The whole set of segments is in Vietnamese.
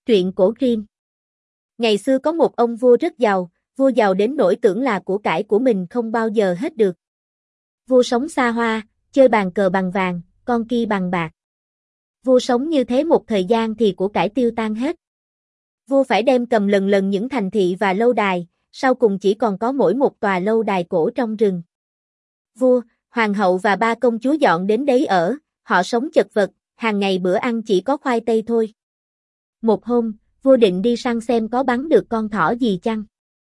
Truyện cổ Grimm. Ngày xưa có một ông vua rất giàu, vua giàu đến nỗi tưởng là của cải của mình không bao giờ hết được. Vua sống xa hoa, chơi bàn cờ bằng vàng, con ki bằng bạc. Vua sống như thế một thời gian thì của cải tiêu tan hết. Vua phải đem cầm lần lần những thành thị và lâu đài, sau cùng chỉ còn có mỗi một tòa lâu đài cổ trong rừng. Vua, hoàng hậu và ba công chúa dọn đến đấy ở, họ sống chật vật, hàng ngày bữa ăn chỉ có khoai tây thôi. Một hôm, vua định đi săn xem có bắn được con thỏ gì chăng.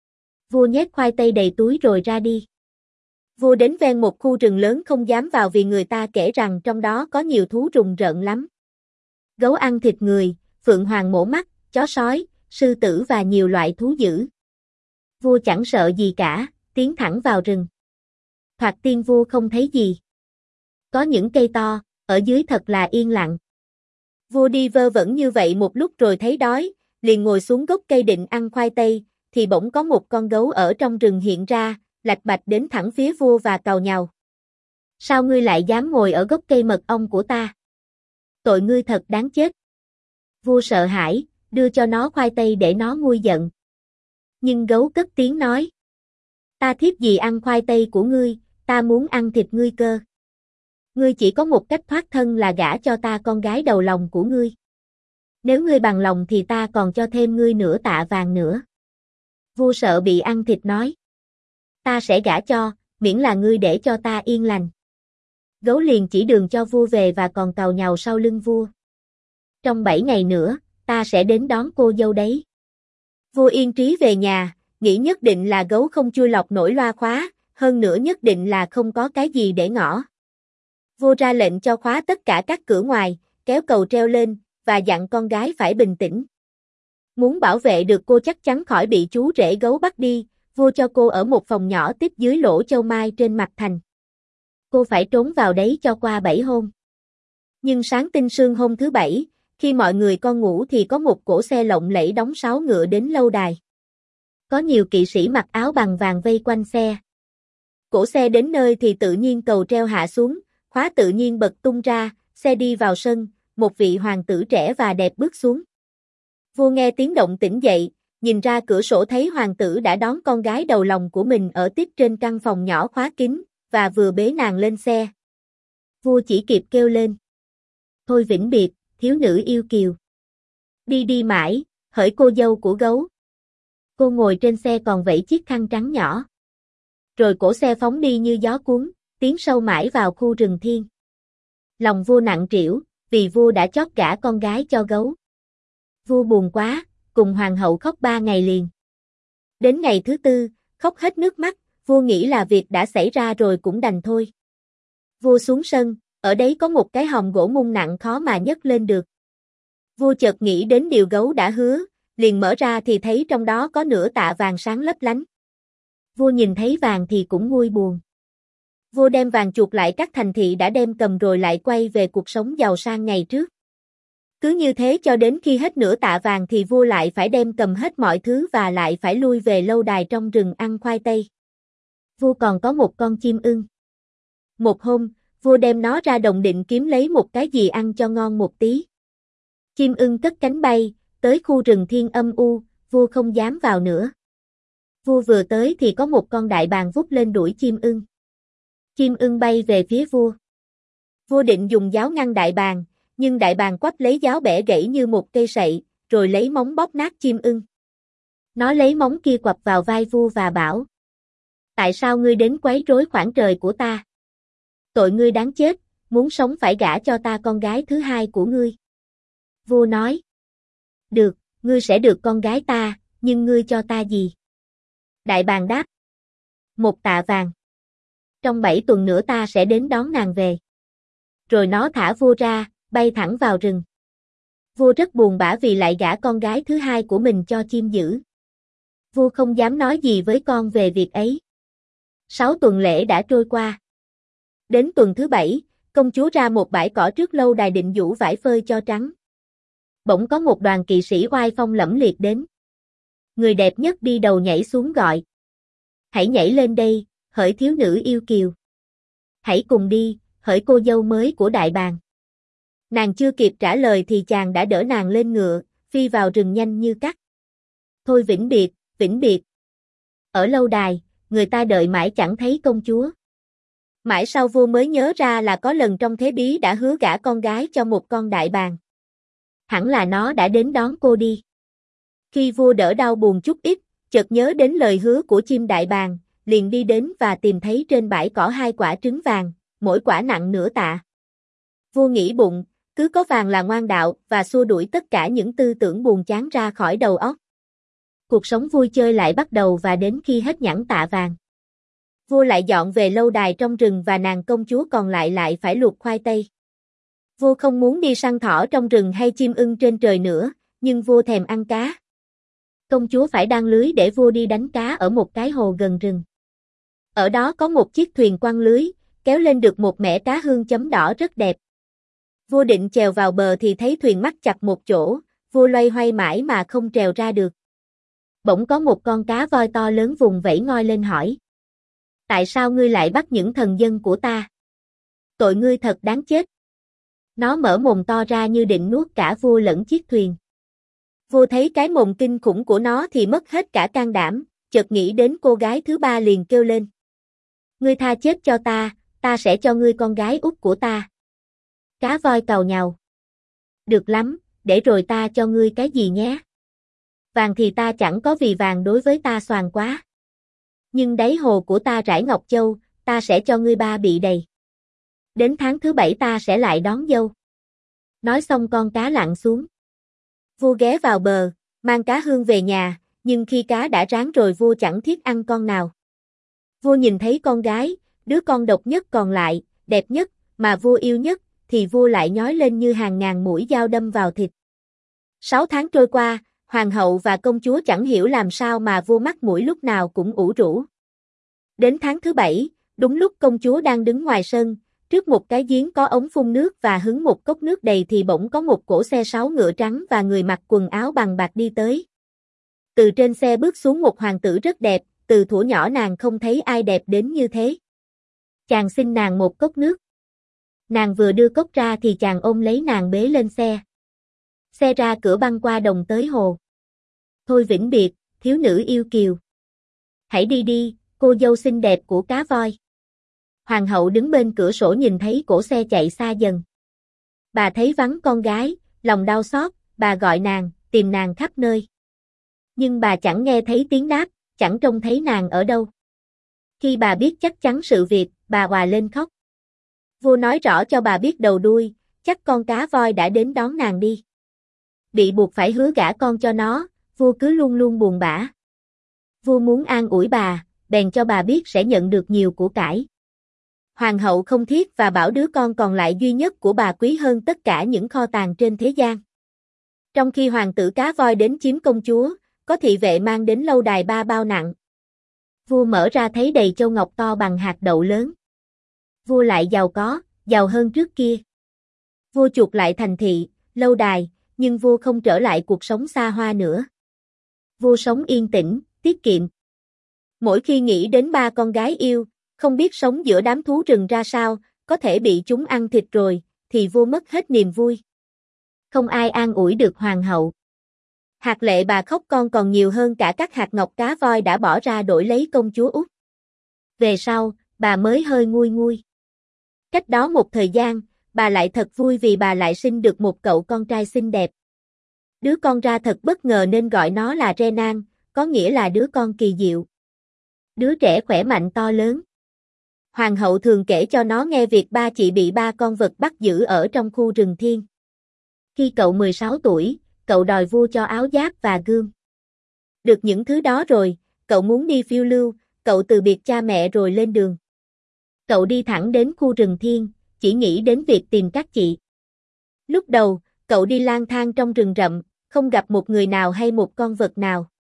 Vua nhét khoai tây đầy túi rồi ra đi. Vua đến ven một khu rừng lớn không dám vào vì người ta kể rằng trong đó có nhiều thú rùng rợn lắm. Gấu ăn thịt người, phượng hoàng mổ mắt, chó sói, sư tử và nhiều loại thú dữ. Vua chẳng sợ gì cả, tiến thẳng vào rừng. Thoạt tiên vua không thấy gì. Có những cây to, ở dưới thật là yên lặng. Vua đi vơ vẩn như vậy một lúc rồi thấy đói, liền ngồi xuống gốc cây định ăn khoai tây, thì bỗng có một con gấu ở trong rừng hiện ra, lạch bạch đến thẳng phía vua và càu nhàu. Sao ngươi lại dám ngồi ở gốc cây mật ong của ta? Tội ngươi thật đáng chết. Vua sợ hãi, đưa cho nó khoai tây để nó nguôi giận. Nhưng gấu cất tiếng nói: Ta thiếp gì ăn khoai tây của ngươi, ta muốn ăn thịt ngươi cơ. Ngươi chỉ có một cách thoát thân là gả cho ta con gái đầu lòng của ngươi. Nếu ngươi bằng lòng thì ta còn cho thêm ngươi nửa tạ vàng nữa. Vua sợ bị ăn thịt nói: Ta sẽ gả cho, miễn là ngươi để cho ta yên lành. Gấu liền chỉ đường cho vua về và còn càu nhàu sau lưng vua. Trong 7 ngày nữa, ta sẽ đến đón cô dâu đấy. Vua yên trí về nhà, nghĩ nhất định là gấu không chui lọc nổi loa khóa, hơn nữa nhất định là không có cái gì để ngỏ. Vua ra lệnh cho khóa tất cả các cửa ngoài, kéo cầu treo lên, và dặn con gái phải bình tĩnh. Muốn bảo vệ được cô chắc chắn khỏi bị chú rể gấu bắt đi, vua cho cô ở một phòng nhỏ tiếp dưới lỗ châu mai trên mặt thành. Cô phải trốn vào đấy cho qua 7 hôm. Nhưng sáng tinh sương hôm thứ 7, khi mọi người con ngủ thì có một cỗ xe lộng lẫy đóng 6 ngựa đến lâu đài. Có nhiều kỵ sĩ mặc áo bằng vàng vây quanh xe. Cỗ xe đến nơi thì tự nhiên cầu treo hạ xuống, khóa tự nhiên bật tung ra, xe đi vào sân, một vị hoàng tử trẻ và đẹp bước xuống. Vua nghe tiếng động tỉnh dậy, nhìn ra cửa sổ thấy hoàng tử đã đón con gái đầu lòng của mình ở tiếp trên căn phòng nhỏ khóa kín, và vừa bế nàng lên xe. Vua chỉ kịp kêu lên: Thôi vĩnh biệt, thiếu nữ yêu kiều. Đi đi mãi, hỡi cô dâu của gấu. Cô ngồi trên xe còn vẫy chiếc khăn trắng nhỏ. Rồi cổ xe phóng đi như gió cuốn, tiến sâu mãi vào khu rừng thiên. Lòng vua nặng trĩu, vì vua đã chót gả con gái cho gấu. Vua buồn quá, cùng hoàng hậu khóc 3 ngày liền. Đến ngày thứ 4, khóc hết nước mắt, vua nghĩ là việc đã xảy ra rồi cũng đành thôi. Vua xuống sân, ở đấy có một cái hòm gỗ mung nặng khó mà nhấc lên được. Vua chợt nghĩ đến điều gấu đã hứa, liền mở ra thì thấy trong đó có nửa tạ vàng sáng lấp lánh. Vua nhìn thấy vàng thì cũng nguôi buồn. Vua đem vàng chuộc lại các thành thị đã đem cầm rồi lại quay về cuộc sống giàu sang ngày trước. Cứ như thế cho đến khi hết nửa tạ vàng thì vua lại phải đem cầm hết mọi thứ và lại phải lui về lâu đài trong rừng ăn khoai tây. Vua còn có một con chim ưng. Một hôm, vua đem nó ra đồng định kiếm lấy một cái gì ăn cho ngon một tí. Chim ưng cất cánh bay, tới khu rừng thiên âm u, vua không dám vào nữa. Vua vừa tới thì có một con đại bàng vút lên đuổi chim ưng. Chim ưng bay về phía vua. Vua định dùng giáo ngăn đại bàng, nhưng đại bàng quắp lấy giáo bẻ gãy như một cây sậy, rồi lấy móng bóp nát chim ưng. Nó lấy móng kia quặp vào vai vua và bảo: Tại sao ngươi đến quấy rối khoảng trời của ta? Tội ngươi đáng chết, muốn sống phải gả cho ta con gái thứ hai của ngươi. Vua nói: Được, ngươi sẽ được con gái ta, nhưng ngươi cho ta gì? Đại bàng đáp: 1 tạ vàng. Trong 7 tuần nữa ta sẽ đến đón nàng về. Rồi nó thả vua ra, bay thẳng vào rừng. Vua rất buồn bã vì lại gả con gái thứ hai của mình cho chim dữ. Vua không dám nói gì với con về việc ấy. 6 tuần lễ đã trôi qua. Đến tuần thứ 7, công chúa ra một bãi cỏ trước lâu đài định giũ vải phơi cho trắng. Bỗng có một đoàn kỵ sĩ oai phong lẫm liệt đến. Người đẹp nhất đi đầu nhảy xuống gọi: Hãy nhảy lên đây, hỡi thiếu nữ yêu kiều. Hãy cùng đi, hỡi cô dâu mới của đại bàng. Nàng chưa kịp trả lời thì chàng đã đỡ nàng lên ngựa, phi vào rừng nhanh như cắt. Thôi vĩnh biệt, vĩnh biệt. Ở lâu đài, người ta đợi mãi chẳng thấy công chúa. Mãi sau vua mới nhớ ra là có lần trong thế bí đã hứa gả con gái cho một con đại bàng. Hẳn là nó đã đến đón cô đi. Khi vua đỡ đau buồn chút ít, chợt nhớ đến lời hứa của chim đại bàng, liền đi đến và tìm thấy trên bãi cỏ 2 quả trứng vàng, mỗi quả nặng nửa tạ. Vua nghĩ bụng, cứ có vàng là ngoan đạo và xua đuổi tất cả những tư tưởng buồn chán ra khỏi đầu óc. Cuộc sống vui chơi lại bắt đầu và đến khi hết nhẵn tạ vàng. Vua lại dọn về lâu đài trong rừng và nàng công chúa còn lại phải luộc khoai tây. Vua không muốn đi săn thỏ trong rừng hay chim ưng trên trời nữa, nhưng vua thèm ăn cá. Công chúa phải đan lưới để vua đi đánh cá ở một cái hồ gần rừng. Ở đó có một chiếc thuyền quăng lưới, kéo lên được một mẻ cá hương chấm đỏ rất đẹp. Vua định chèo vào bờ thì thấy thuyền mắc chặt một chỗ, vua loay hoay mãi mà không trèo ra được. Bỗng có một con cá voi to lớn vùng vẫy ngoi lên hỏi. Tại sao ngươi lại bắt những thần dân của ta? Tội ngươi thật đáng chết. Nó mở mồm to ra như định nuốt cả vua lẫn chiếc thuyền. Vua thấy cái mồm kinh khủng của nó thì mất hết cả can đảm, chợt nghĩ đến cô gái thứ 3 liền kêu lên. Ngươi tha chết cho ta sẽ cho ngươi con gái út của ta. Cá voi càu nhàu. Được lắm, để rồi ta cho ngươi cái gì nhé. Vàng thì ta chẳng có vì vàng đối với ta xoàn quá. Nhưng đáy hồ của ta rải ngọc châu, ta sẽ cho ngươi 3 bị đầy. Đến tháng thứ 7 ta sẽ lại đón dâu. Nói xong con cá lặn xuống. Vua ghé vào bờ, mang cá hương về nhà, nhưng khi cá đã rán rồi vua chẳng thiết ăn con nào. Vua nhìn thấy con gái, đứa con độc nhất còn lại, đẹp nhất, mà vua yêu nhất, thì vua lại nhói lên như hàng ngàn mũi dao đâm vào thịt. 6 tháng trôi qua, hoàng hậu và công chúa chẳng hiểu làm sao mà vua mắt mũi lúc nào cũng ủ rũ. Đến tháng thứ 7, đúng lúc công chúa đang đứng ngoài sân, trước một cái giếng có ống phun nước và hứng một cốc nước đầy thì bỗng có một cỗ xe 6 ngựa trắng và người mặc quần áo bằng bạc đi tới. Từ trên xe bước xuống một hoàng tử rất đẹp, từ thuở nhỏ nàng không thấy ai đẹp đến như thế. Chàng xin nàng một cốc nước. Nàng vừa đưa cốc ra thì chàng ôm lấy nàng bế lên xe. Xe ra cửa băng qua đồng tới hồ. Thôi vĩnh biệt, thiếu nữ yêu kiều. Hãy đi đi, cô dâu xinh đẹp của cá voi. Hoàng hậu đứng bên cửa sổ nhìn thấy cỗ xe chạy xa dần. Bà thấy vắng con gái, lòng đau xót, bà gọi nàng, tìm nàng khắp nơi. Nhưng bà chẳng nghe thấy tiếng đáp, chẳng trông thấy nàng ở đâu. Khi bà biết chắc chắn sự việc, bà òa lên khóc. Vua nói rõ cho bà biết đầu đuôi, chắc con cá voi đã đến đón nàng đi. Bị buộc phải hứa gả con cho nó, vua cứ luôn luôn buồn bã. Vua muốn an ủi bà, bèn cho bà biết sẽ nhận được nhiều của cải. Hoàng hậu không thiết và bảo đứa con còn lại duy nhất của bà quý hơn tất cả những kho tàng trên thế gian. Trong khi hoàng tử cá voi đến chiếm công chúa, có thị vệ mang đến lâu đài 3 bao nặng. Vua mở ra thấy đầy châu ngọc to bằng hạt đậu lớn. Vua lại giàu có, giàu hơn trước kia. Vua chuộc lại thành thị, lâu đài, nhưng vua không trở lại cuộc sống xa hoa nữa. Vua sống yên tĩnh, tiết kiệm. Mỗi khi nghĩ đến 3 con gái yêu, không biết sống giữa đám thú rừng ra sao, có thể bị chúng ăn thịt rồi, thì vua mất hết niềm vui. Không ai an ủi được hoàng hậu. Hạt lệ bà khóc con còn nhiều hơn cả các hạt ngọc cá voi đã bỏ ra đổi lấy công chúa út. Về sau, bà mới hơi nguôi nguôi. Cách đó một thời gian, bà lại thật vui vì bà lại sinh được một cậu con trai xinh đẹp. Đứa con ra thật bất ngờ nên gọi nó là Renan, có nghĩa là đứa con kỳ diệu. Đứa trẻ khỏe mạnh to lớn. Hoàng hậu thường kể cho nó nghe việc ba chị bị 3 con vật bắt giữ ở trong khu rừng thiên. Khi cậu 16 tuổi, cậu đòi vua cho áo giáp và gươm. Được những thứ đó rồi, cậu muốn đi phiêu lưu, cậu từ biệt cha mẹ rồi lên đường. Cậu đi thẳng đến khu rừng thiên, chỉ nghĩ đến việc tìm các chị. Lúc đầu, cậu đi lang thang trong rừng rậm, không gặp một người nào hay một con vật nào.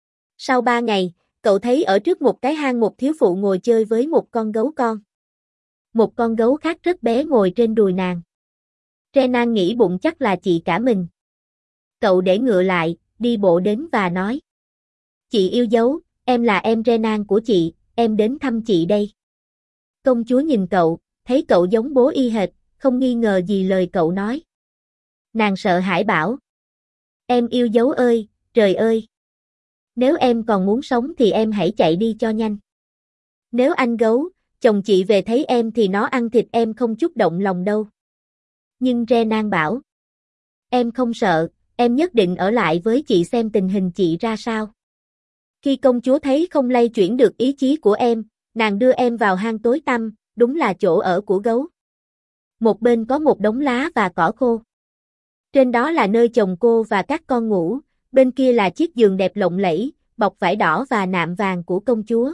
Sau 3 ngày, cậu thấy ở trước một cái hang một thiếu phụ ngồi chơi với một con gấu con. Một con gấu khác rất bé ngồi trên đùi nàng. Renan nghĩ bụng chắc là chị cả mình. Cậu để ngựa lại, đi bộ đến và nói. Chị yêu dấu, em là em Renan của chị, em đến thăm chị đây. Công chúa nhìn cậu, thấy cậu giống bố y hệt, không nghi ngờ gì lời cậu nói. Nàng sợ hãi bảo. Em yêu dấu ơi, trời ơi. Nếu em còn muốn sống thì em hãy chạy đi cho nhanh. Nếu anh gấu, chồng chị về thấy em thì nó ăn thịt em không chút động lòng đâu. Nhưng Renan bảo. Em không sợ, em nhất định ở lại với chị xem tình hình chị ra sao. Khi công chúa thấy không lay chuyển được ý chí của em, nàng đưa em vào hang tối tăm, đúng là chỗ ở của gấu. Một bên có một đống lá và cỏ khô. Trên đó là nơi chồng cô và các con ngủ, bên kia là chiếc giường đẹp lộng lẫy, bọc vải đỏ và nạm vàng của công chúa.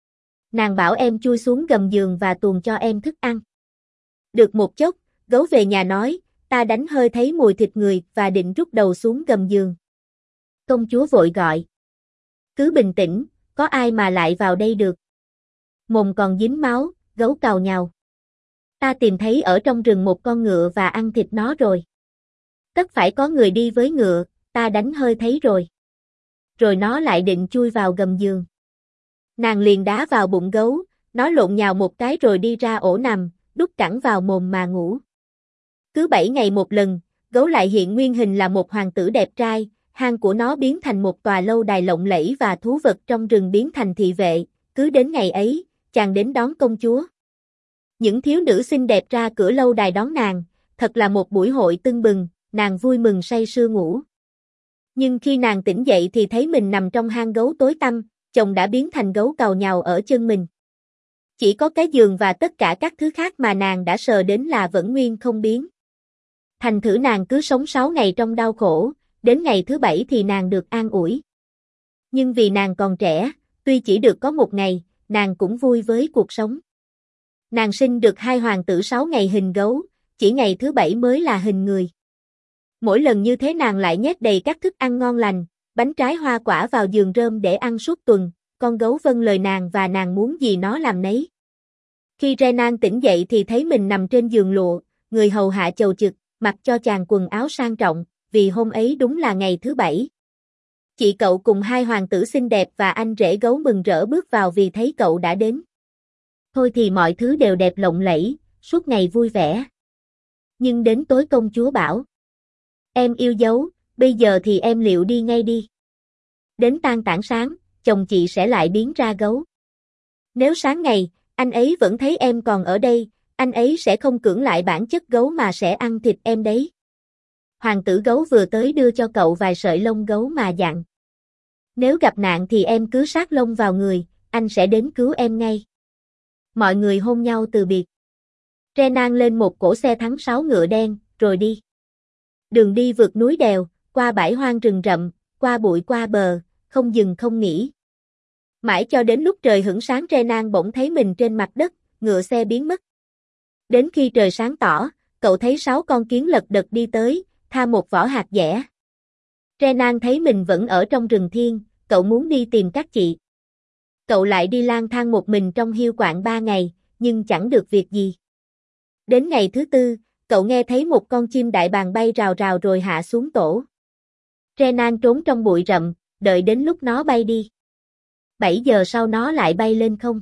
Nàng bảo em chui xuống gầm giường và tuồn cho em thức ăn. Được một chốc, gấu về nhà nói, ta đánh hơi thấy mùi thịt người và định rút đầu xuống gầm giường. Công chúa vội gọi. Cứ bình tĩnh, có ai mà lại vào đây được. Mồm còn dính máu, gấu càu nhàu. Ta tìm thấy ở trong rừng một con ngựa và ăn thịt nó rồi. Tất phải có người đi với ngựa, ta đánh hơi thấy rồi. Rồi nó lại định chui vào gầm giường. Nàng liền đá vào bụng gấu, nó lộn nhào một cái rồi đi ra ổ nằm, đút cẳng vào mồm mà ngủ. Cứ 7 ngày một lần, gấu lại hiện nguyên hình là một hoàng tử đẹp trai, hang của nó biến thành một tòa lâu đài lộng lẫy và thú vật trong rừng biến thành thị vệ, cứ đến ngày ấy, chàng đến đón công chúa. Những thiếu nữ xinh đẹp ra cửa lâu đài đón nàng, thật là một buổi hội tưng bừng, nàng vui mừng say sưa ngủ. Nhưng khi nàng tỉnh dậy thì thấy mình nằm trong hang gấu tối tăm, chồng đã biến thành gấu càu nhàu ở chân mình. Chỉ có cái giường và tất cả các thứ khác mà nàng đã sờ đến là vẫn nguyên không biến. Thành thử nàng cứ sống 6 ngày trong đau khổ, đến ngày thứ 7 thì nàng được an ủi. Nhưng vì nàng còn trẻ, tuy chỉ được có 1 ngày, nàng cũng vui với cuộc sống. Nàng sinh được 2 hoàng tử 6 ngày hình gấu, chỉ ngày thứ 7 mới là hình người. Mỗi lần như thế nàng lại nhét đầy các thức ăn ngon lành, bánh trái hoa quả vào giường rơm để ăn suốt tuần, con gấu vâng lời nàng và nàng muốn gì nó làm nấy. Khi Renan tỉnh dậy thì thấy mình nằm trên giường lụa, người hầu hạ chầu chực, mặc cho chàng quần áo sang trọng, vì hôm ấy đúng là ngày thứ 7. Chị cậu cùng 2 hoàng tử xinh đẹp và anh rể gấu mừng rỡ bước vào vì thấy cậu đã đến. Thôi thì mọi thứ đều đẹp lộng lẫy, suốt ngày vui vẻ. Nhưng đến tối công chúa bảo. Em yêu dấu, bây giờ thì em liệu đi ngay đi. Đến tan tảng sáng, chồng chị sẽ lại biến ra gấu. Nếu sáng ngày, anh ấy vẫn thấy em còn ở đây, anh ấy sẽ không cưỡng lại bản chất gấu mà sẽ ăn thịt em đấy. Hoàng tử gấu vừa tới đưa cho cậu vài sợi lông gấu mà dặn. Nếu gặp nạn thì em cứ sát lông vào người, anh sẽ đến cứu em ngay. Mọi người hôn nhau từ biệt. Renan lên một cỗ xe thắng 6 ngựa đen, rồi đi. Đường đi vượt núi đèo, qua bãi hoang rừng rậm, qua bụi qua bờ, không dừng không nghỉ. Mãi cho đến lúc trời hửng sáng Renan bỗng thấy mình trên mặt đất, ngựa xe biến mất. Đến khi trời sáng tỏ, cậu thấy 6 con kiến lật đật đi tới, tha một vỏ hạt dẻ. Renan thấy mình vẫn ở trong rừng thiên, cậu muốn đi tìm các chị. Cậu lại đi lang thang một mình trong hiu quạng 3 ngày, nhưng chẳng được việc gì. Đến ngày thứ 4, cậu nghe thấy một con chim đại bàng bay rào rào rồi hạ xuống tổ. Renan trốn trong bụi rậm, đợi đến lúc nó bay đi. 7 giờ sau nó lại bay lên không.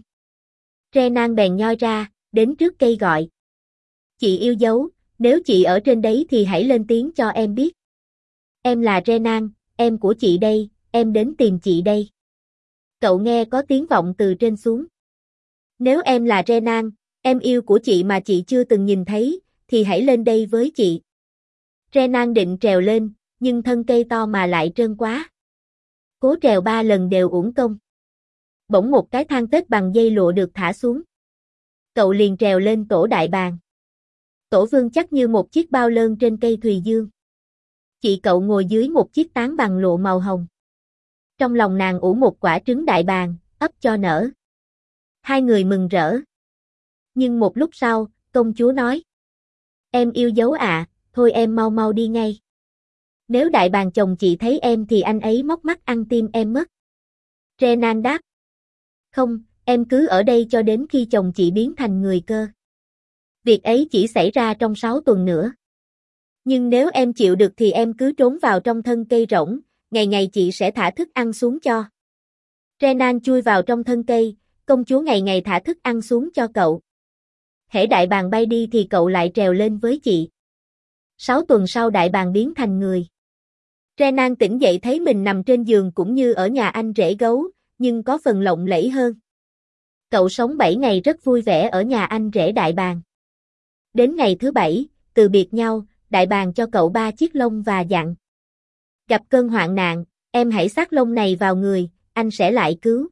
Renan bèn nhoi ra, đến trước cây gọi. Chị yêu dấu, nếu chị ở trên đấy thì hãy lên tiếng cho em biết. Em là Renan, em của chị đây, em đến tìm chị đây. Cậu nghe có tiếng vọng từ trên xuống. Nếu em là Renan, em yêu của chị mà chị chưa từng nhìn thấy, thì hãy lên đây với chị. Renan định trèo lên, nhưng thân cây to mà lại trơn quá. Cố trèo 3 lần đều uổng công. Bỗng một cái thang tết bằng dây lụa được thả xuống. Cậu liền trèo lên tổ đại bàng. Tổ vương chắc như một chiếc bao lơn trên cây thùy dương. Chị cậu ngồi dưới một chiếc tán bằng lụa màu hồng. Trong lòng nàng ủ một quả trứng đại bàng, ấp cho nở. Hai người mừng rỡ. Nhưng một lúc sau, công chúa nói. Em yêu dấu ạ, thôi em mau mau đi ngay. Nếu đại bàng chồng chị thấy em thì anh ấy móc mắt ăn tim em mất. Renan đáp. Không, em cứ ở đây cho đến khi chồng chị biến thành người cơ. Việc ấy chỉ xảy ra trong 6 tuần nữa. Nhưng nếu em chịu được thì em cứ trốn vào trong thân cây rỗng, ngày ngày chị sẽ thả thức ăn xuống cho. Renan chui vào trong thân cây, công chúa ngày ngày thả thức ăn xuống cho cậu. Hễ đại bàng bay đi thì cậu lại trèo lên với chị. 6 tuần sau đại bàng biến thành người. Renan tỉnh dậy thấy mình nằm trên giường cũng như ở nhà anh rể gấu, nhưng có phần lộng lẫy hơn. Cậu sống 7 ngày rất vui vẻ ở nhà anh rể Đại Bàng. Đến ngày thứ 7, từ biệt nhau, Đại Bàng cho cậu 3 chiếc lông và dặn. Gặp cơn hoạn nạn, em hãy xát lông này vào người, anh sẽ lại cứu.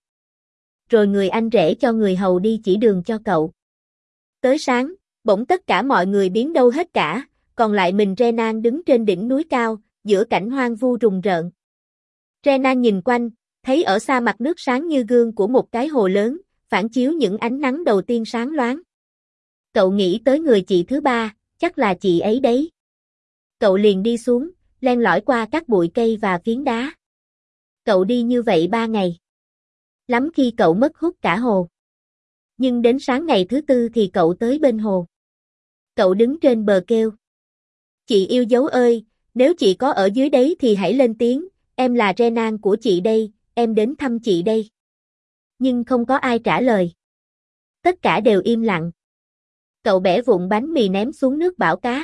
Rồi người anh rể cho người hầu đi chỉ đường cho cậu. Tới sáng, bỗng tất cả mọi người biến đâu hết cả, còn lại mình Renan đứng trên đỉnh núi cao, giữa cảnh hoang vu rùng rợn. Renan nhìn quanh, thấy ở xa mặt nước sáng như gương của một cái hồ lớn, phản chiếu những ánh nắng đầu tiên sáng loáng. Cậu nghĩ tới người chị thứ 3, chắc là chị ấy đấy. Cậu liền đi xuống, len lỏi qua các bụi cây và phiến đá. Cậu đi như vậy 3 ngày. Lắm khi cậu mất hút cả hồ. Nhưng đến sáng ngày thứ 4 thì cậu tới bên hồ. Cậu đứng trên bờ kêu. Chị yêu dấu ơi, nếu chị có ở dưới đấy thì hãy lên tiếng, em là Renan của chị đây, em đến thăm chị đây. Nhưng không có ai trả lời. Tất cả đều im lặng. Cậu bẻ vụn bánh mì ném xuống nước bảo cá.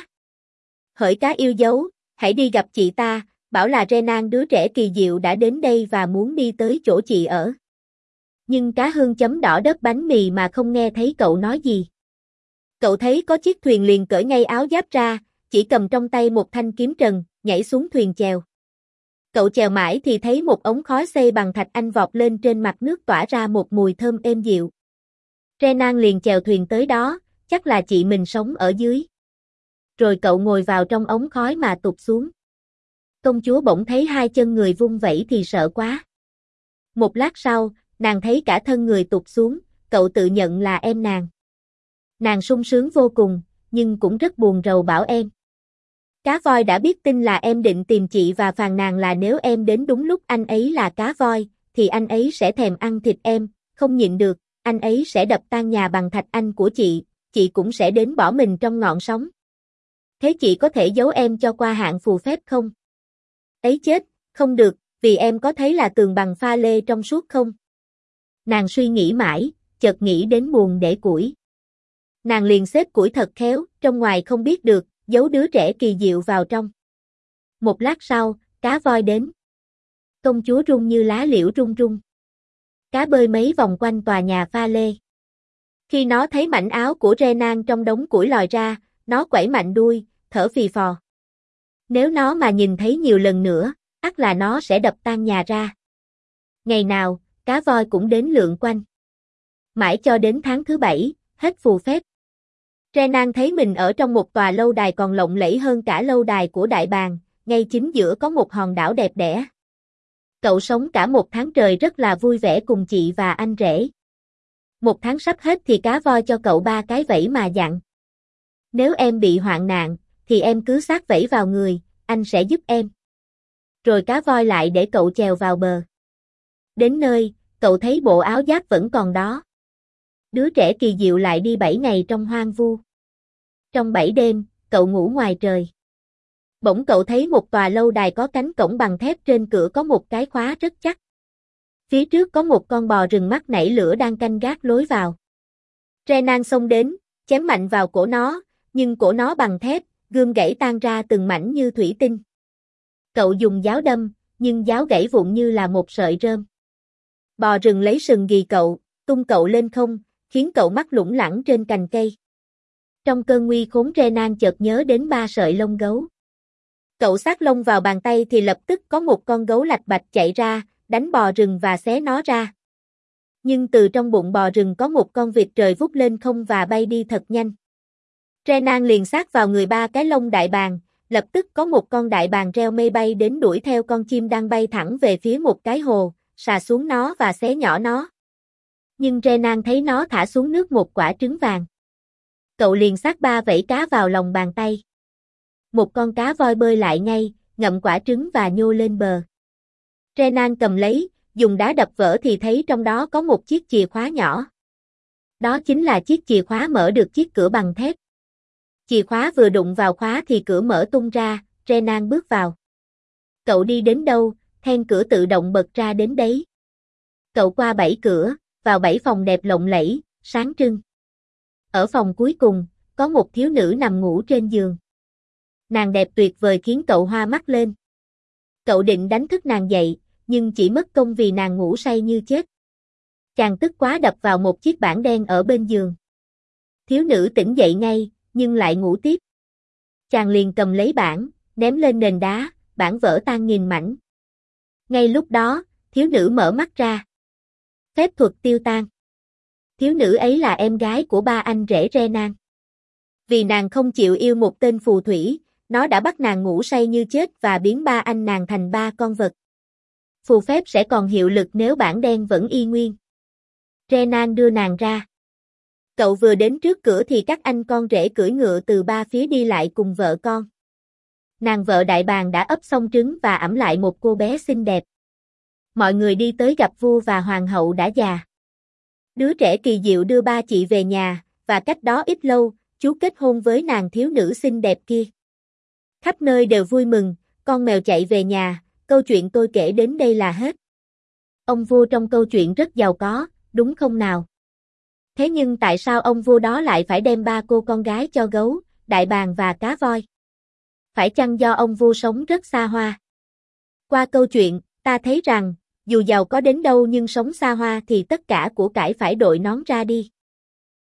Hỡi cá yêu dấu, hãy đi gặp chị ta, bảo là Renan đứa trẻ kỳ diệu đã đến đây và muốn đi tới chỗ chị ở. Nhưng cá hương chấm đỏ đớp bánh mì mà không nghe thấy cậu nói gì. Cậu thấy có chiếc thuyền liền cởi ngay áo giáp ra, chỉ cầm trong tay một thanh kiếm trần, nhảy xuống thuyền chèo. Cậu chèo mãi thì thấy một ống khói xây bằng thạch anh vọt lên trên mặt nước tỏa ra một mùi thơm êm dịu. Renan liền chèo thuyền tới đó, chắc là chị mình sống ở dưới. Rồi cậu ngồi vào trong ống khói mà tụt xuống. Công chúa bỗng thấy hai chân người vung vẩy thì sợ quá. Một lát sau, nàng thấy cả thân người tụt xuống, cậu tự nhận là em nàng. Nàng sung sướng vô cùng, nhưng cũng rất buồn rầu bảo em. Cá voi đã biết tin là em định tìm chị và phàn nàn là nếu em đến đúng lúc anh ấy là cá voi, thì anh ấy sẽ thèm ăn thịt em, không nhịn được, anh ấy sẽ đập tan nhà bằng thạch anh của chị cũng sẽ đến bỏ mình trong ngọn sóng. Thế chị có thể giấu em cho qua hạn phù phép không? Ấy chết, không được, vì em có thấy là tường bằng pha lê trong suốt không? Nàng suy nghĩ mãi, chợt nghĩ đến buồng để củi. Nàng liền xếp củi thật khéo, trong ngoài không biết được, giấu đứa trẻ kỳ diệu vào trong. Một lát sau, cá voi đến. Công chúa rung như lá liễu rung rung. Cá bơi mấy vòng quanh tòa nhà pha lê. Khi nó thấy mảnh áo của Renan trong đống củi lòi ra, nó quẩy mạnh đuôi, thở phì phò. Nếu nó mà nhìn thấy nhiều lần nữa, ắt là nó sẽ đập tan nhà ra. Ngày nào, cá voi cũng đến lượn quanh. Mãi cho đến tháng thứ 7, hết phù phép. Renan thấy mình ở trong một tòa lâu đài còn lộng lẫy hơn cả lâu đài của Đại Bàng, ngay chính giữa có một hòn đảo đẹp đẽ. Cậu sống cả một tháng trời rất là vui vẻ cùng chị và anh rể. Một tháng sắp hết thì cá voi cho cậu 3 cái vẫy mà dặn. Nếu em bị hoạn nạn, thì em cứ xát vẫy vào người, anh sẽ giúp em. Rồi cá voi lại để cậu chèo vào bờ. Đến nơi, cậu thấy bộ áo giáp vẫn còn đó. Đứa trẻ kỳ diệu lại đi 7 ngày trong hoang vu. Trong 7 đêm, cậu ngủ ngoài trời. Bỗng cậu thấy một tòa lâu đài có cánh cổng bằng thép, trên cửa có một cái khóa rất chắc. Phía trước có một con bò rừng mắt nảy lửa đang canh gác lối vào. Renan xông đến, chém mạnh vào cổ nó, nhưng cổ nó bằng thép, gươm gãy tan ra từng mảnh như thủy tinh. Cậu dùng giáo đâm, nhưng giáo gãy vụn như là một sợi rơm. Bò rừng lấy sừng ghì cậu, tung cậu lên không, khiến cậu mắc lủng lẳng trên cành cây. Trong cơn nguy khốn, Renan chợt nhớ đến 3 sợi lông gấu. Cậu xát lông vào bàn tay thì lập tức có một con gấu lạch bạch chạy ra, đánh bò rừng và xé nó ra. Nhưng từ trong bụng bò rừng có một con vịt trời vút lên không và bay đi thật nhanh. Renan liền xát vào người 3 cái lông đại bàng, lập tức có một con đại bàng reo mây bay đến đuổi theo con chim đang bay thẳng về phía một cái hồ, sà xuống nó và xé nhỏ nó. Nhưng Renan thấy nó thả xuống nước một quả trứng vàng. Cậu liền xát 3 vẫy cá vào lòng bàn tay. Một con cá voi bơi lại ngay, ngậm quả trứng và nhô lên bờ. Renan cầm lấy, dùng đá đập vỡ thì thấy trong đó có một chiếc chìa khóa nhỏ. Đó chính là chiếc chìa khóa mở được chiếc cửa bằng thép. Chìa khóa vừa đụng vào khóa thì cửa mở tung ra, Renan bước vào. Cậu đi đến đâu, then cửa tự động bật ra đến đấy. Cậu qua 7 cửa, vào 7 phòng đẹp lộng lẫy, sáng trưng. Ở phòng cuối cùng, có một thiếu nữ nằm ngủ trên giường. Nàng đẹp tuyệt vời khiến cậu hoa mắt lên. Cậu định đánh thức nàng dậy, nhưng chỉ mất công vì nàng ngủ say như chết. Chàng tức quá đập vào một chiếc bảng đen ở bên giường. Thiếu nữ tỉnh dậy ngay, nhưng lại ngủ tiếp. Chàng liền cầm lấy bảng, ném lên nền đá, bảng vỡ tan nghìn mảnh. Ngay lúc đó, thiếu nữ mở mắt ra. Phép thuật tiêu tan. Thiếu nữ ấy là em gái của ba anh rể Renan. Vì nàng không chịu yêu một tên phù thủy, nó đã bắt nàng ngủ say như chết và biến ba anh nàng thành ba con vật. Phù phép sẽ còn hiệu lực nếu bảng đen vẫn y nguyên. Renan đưa nàng ra. Cậu vừa đến trước cửa thì các anh con rể cưỡi ngựa từ ba phía đi lại cùng vợ con. Nàng vợ đại bàng đã ấp xong trứng và ẵm lại một cô bé xinh đẹp. Mọi người đi tới gặp vua và hoàng hậu đã già. Đứa trẻ kỳ diệu đưa ba chị về nhà, và cách đó ít lâu, chú kết hôn với nàng thiếu nữ xinh đẹp kia. Khắp nơi đều vui mừng, con mèo chạy về nhà, câu chuyện tôi kể đến đây là hết. Ông vua trong câu chuyện rất giàu có, đúng không nào? Thế nhưng tại sao ông vua đó lại phải đem ba cô con gái cho gấu, đại bàng và cá voi? Phải chăng do ông vua sống rất xa hoa? Qua câu chuyện, ta thấy rằng, dù giàu có đến đâu nhưng sống xa hoa thì tất cả của cải phải đội nón ra đi.